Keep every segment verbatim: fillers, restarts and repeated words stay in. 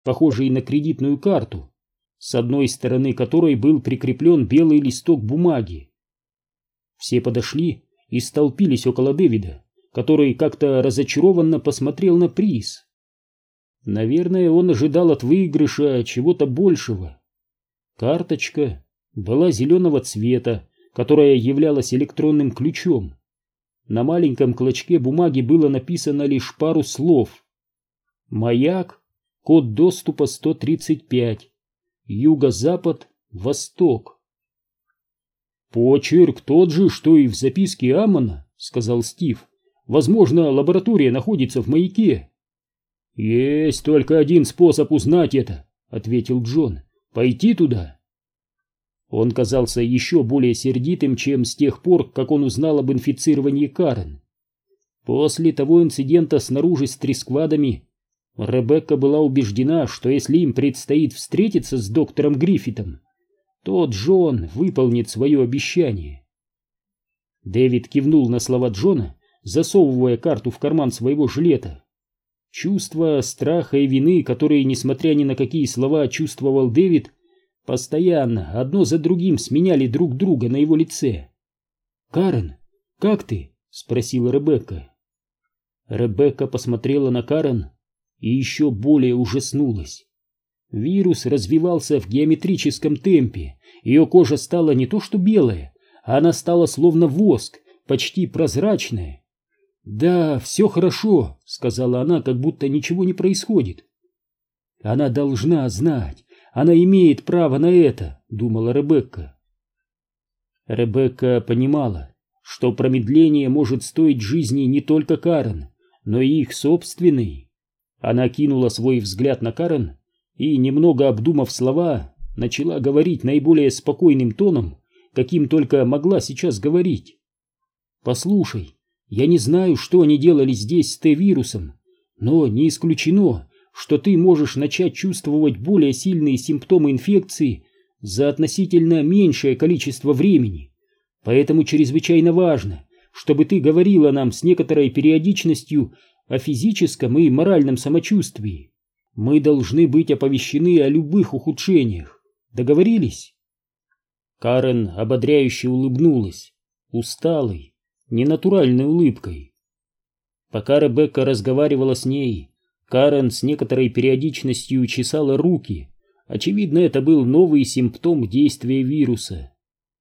похожий на кредитную карту, с одной стороны которой был прикреплен белый листок бумаги. Все подошли и столпились около Дэвида, который как-то разочарованно посмотрел на приз. Наверное, он ожидал от выигрыша чего-то большего. Карточка была зеленого цвета, которая являлась электронным ключом. На маленьком клочке бумаги было написано лишь пару слов. «Маяк, код доступа сто тридцать пять, юго-запад, восток». «Почерк тот же, что и в записке Аммона», — сказал Стив. «Возможно, лаборатория находится в маяке». «Есть только один способ узнать это», — ответил Джон. «Пойти туда». Он казался еще более сердитым, чем с тех пор, как он узнал об инфицировании Карен. После того инцидента снаружи с трисквадами Ребекка была убеждена, что если им предстоит встретиться с доктором Гриффитом, то Джон выполнит свое обещание. Дэвид кивнул на слова Джона, засовывая карту в карман своего жилета. Чувства страха и вины, которые, несмотря ни на какие слова, чувствовал Дэвид, постоянно, одно за другим, сменяли друг друга на его лице. «Карен, как ты?» — спросила Ребекка. Ребекка посмотрела на Карен и еще более ужаснулась. Вирус развивался в геометрическом темпе, ее кожа стала не то что белая, а она стала словно воск, почти прозрачная. «Да, все хорошо», — сказала она, как будто ничего не происходит. «Она должна знать, она имеет право на это», — думала Ребекка. Ребекка понимала, что промедление может стоить жизни не только Карен, но и их собственной. Она кинула свой взгляд на Карен и, немного обдумав слова, начала говорить наиболее спокойным тоном, каким только могла сейчас говорить. «Послушай, я не знаю, что они делали здесь с Т-вирусом, но не исключено, что ты можешь начать чувствовать более сильные симптомы инфекции за относительно меньшее количество времени. Поэтому чрезвычайно важно, чтобы ты говорила нам с некоторой периодичностью о физическом и моральном самочувствии. Мы должны быть оповещены о любых ухудшениях. Договорились?» Карен ободряюще улыбнулась, усталой, ненатуральной улыбкой. Пока Ребекка разговаривала с ней, Карен с некоторой периодичностью чесала руки. Очевидно, это был новый симптом действия вируса.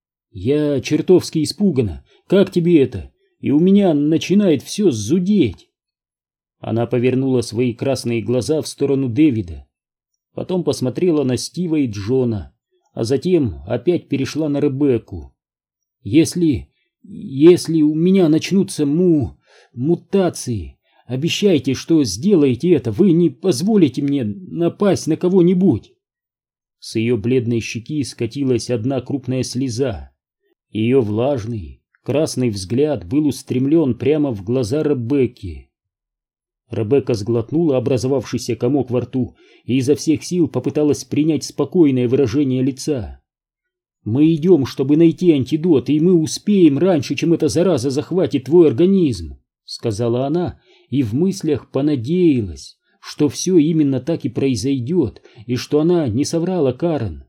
«Я чертовски испугана. Как тебе это? И у меня начинает все зудеть». Она повернула свои красные глаза в сторону Дэвида, потом посмотрела на Стива и Джона, а затем опять перешла на Ребекку. «Если... если у меня начнутся му... мутации, обещайте, что сделаете это, вы не позволите мне напасть на кого-нибудь». С ее бледной щеки скатилась одна крупная слеза. Ее влажный, красный взгляд был устремлен прямо в глаза Ребекки. Ребекка сглотнула образовавшийся комок во рту и изо всех сил попыталась принять спокойное выражение лица. «Мы идем, чтобы найти антидот, и мы успеем раньше, чем эта зараза захватит твой организм», — сказала она, и в мыслях понадеялась, что все именно так и произойдет, и что она не соврала Карен.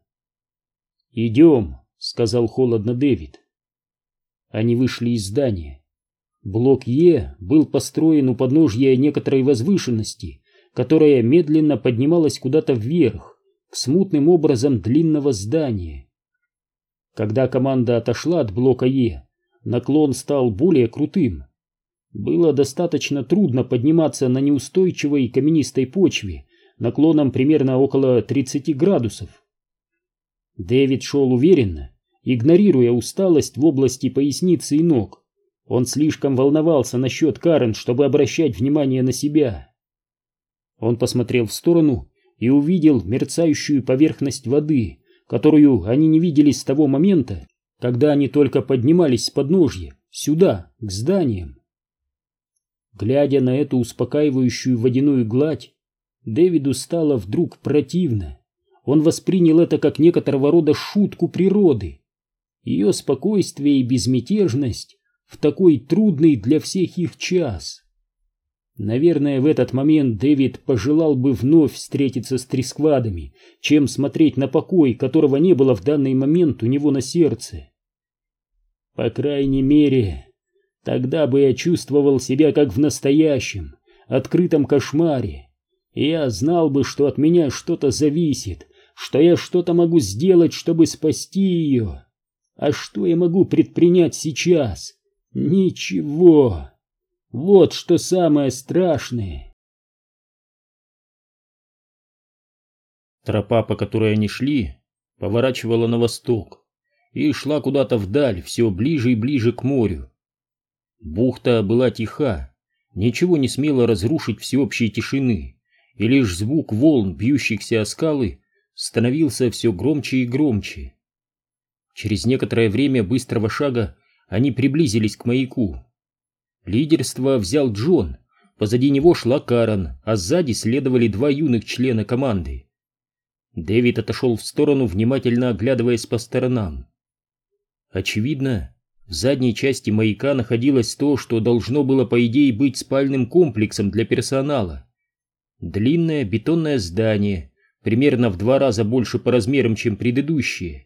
«Идем», — сказал холодно Дэвид. Они вышли из здания. Блок Е был построен у подножья некоторой возвышенности, которая медленно поднималась куда-то вверх, к смутным образом длинного здания. Когда команда отошла от блока Е, наклон стал более крутым. Было достаточно трудно подниматься на неустойчивой каменистой почве, наклоном примерно около тридцати градусов. Дэвид шел уверенно, игнорируя усталость в области поясницы и ног. Он слишком волновался насчет Карен, чтобы обращать внимание на себя. Он посмотрел в сторону и увидел мерцающую поверхность воды, которую они не видели с того момента, когда они только поднимались с подножья, сюда, к зданиям. Глядя на эту успокаивающую водяную гладь, Дэвиду стало вдруг противно. Он воспринял это как некоторого рода шутку природы. Ее спокойствие и безмятежность в такой трудный для всех их час. Наверное, в этот момент Дэвид пожелал бы вновь встретиться с трисквадами, чем смотреть на покой, которого не было в данный момент у него на сердце. По крайней мере, тогда бы я чувствовал себя как в настоящем, открытом кошмаре, и я знал бы, что от меня что-то зависит, что я что-то могу сделать, чтобы спасти ее. А что я могу предпринять сейчас? Ничего. Вот что самое страшное. Тропа, по которой они шли, поворачивала на восток и шла куда-то вдаль, все ближе и ближе к морю. Бухта была тиха, ничего не смело разрушить всеобщей тишины, и лишь звук волн, бьющихся о скалы, становился все громче и громче. Через некоторое время быстрого шага они приблизились к маяку. Лидерство взял Джон, позади него шла Карен, а сзади следовали два юных члена команды. Дэвид отошел в сторону, внимательно оглядываясь по сторонам. Очевидно, в задней части маяка находилось то, что должно было по идее быть спальным комплексом для персонала. Длинное бетонное здание, примерно в два раза больше по размерам, чем предыдущие.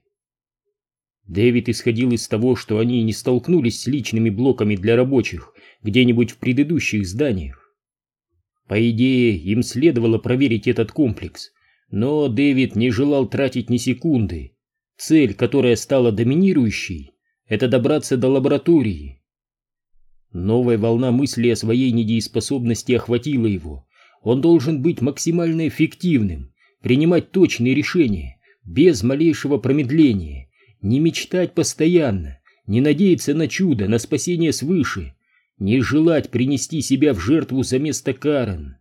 Дэвид исходил из того, что они не столкнулись с личными блоками для рабочих где-нибудь в предыдущих зданиях. По идее, им следовало проверить этот комплекс, но Дэвид не желал тратить ни секунды. Цель, которая стала доминирующей, это добраться до лаборатории. Новая волна мысли о своей недееспособности охватила его. Он должен быть максимально эффективным, принимать точные решения, без малейшего промедления. Не мечтать постоянно, не надеяться на чудо, на спасение свыше, не желать принести себя в жертву за место Карен.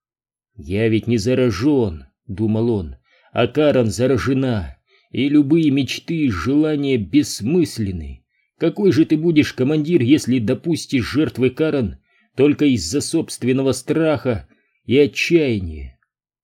«Я ведь не заражен», — думал он, — «а Карен заражена, и любые мечты и желания бессмысленны. Какой же ты будешь командир, если допустишь жертвой Карен только из-за собственного страха и отчаяния?»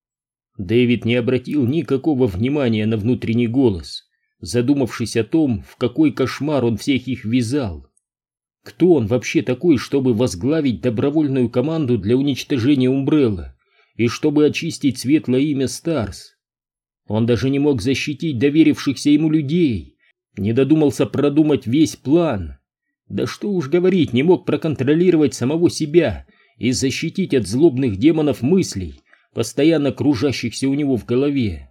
Дэвид не обратил никакого внимания на внутренний голос, задумавшись о том, в какой кошмар он всех их ввязал. Кто он вообще такой, чтобы возглавить добровольную команду для уничтожения Умбрелла и чтобы очистить светлое имя Старс? Он даже не мог защитить доверившихся ему людей, не додумался продумать весь план. Да что уж говорить, не мог проконтролировать самого себя и защитить от злобных демонов мыслей, постоянно кружащихся у него в голове.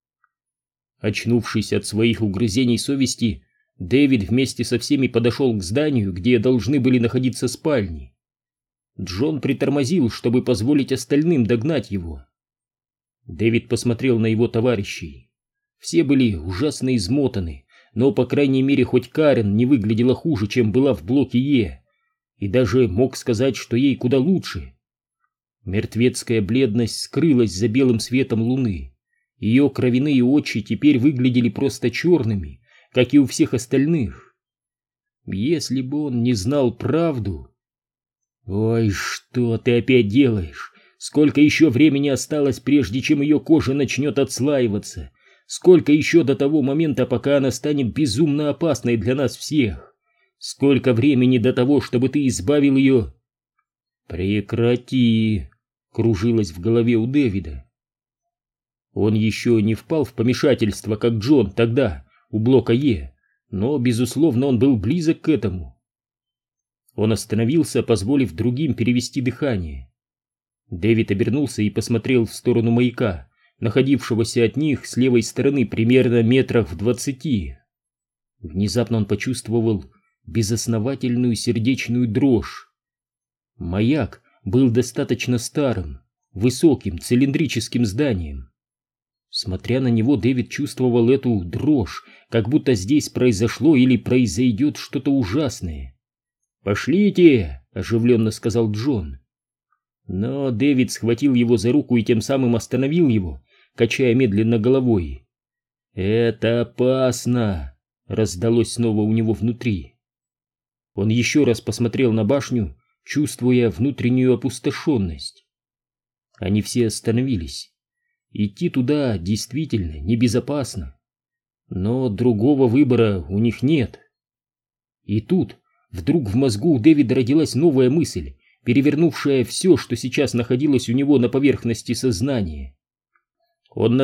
Очнувшись от своих угрызений совести, Дэвид вместе со всеми подошел к зданию, где должны были находиться спальни. Джон притормозил, чтобы позволить остальным догнать его. Дэвид посмотрел на его товарищей. Все были ужасно измотаны, но, по крайней мере, хоть Карен не выглядела хуже, чем была в блоке Е, и даже мог сказать, что ей куда лучше. Мертвецкая бледность скрылась за белым светом луны. Ее кровяные очи теперь выглядели просто черными, как и у всех остальных. Если бы он не знал правду... «Ой, что ты опять делаешь? Сколько еще времени осталось, прежде чем ее кожа начнет отслаиваться? Сколько еще до того момента, пока она станет безумно опасной для нас всех? Сколько времени до того, чтобы ты избавил ее...» «Прекрати!» — кружилось в голове у Дэвида. Он еще не впал в помешательство, как Джон тогда, у блока Е, но, безусловно, он был близок к этому. Он остановился, позволив другим перевести дыхание. Дэвид обернулся и посмотрел в сторону маяка, находившегося от них с левой стороны примерно метрах в двадцати. Внезапно он почувствовал безосновательную сердечную дрожь. Маяк был достаточно старым, высоким, цилиндрическим зданием. Смотря на него, Дэвид чувствовал эту дрожь, как будто здесь произошло или произойдет что-то ужасное. «Пошлите!» — оживленно сказал Джон. Но Дэвид схватил его за руку и тем самым остановил его, качая медленно головой. «Это опасно!» — раздалось снова у него внутри. Он еще раз посмотрел на башню, чувствуя внутреннюю опустошенность. Они все остановились. Идти туда действительно небезопасно, но другого выбора у них нет. И тут вдруг в мозгу у Дэвида родилась новая мысль, перевернувшая все, что сейчас находилось у него на поверхности сознания. Он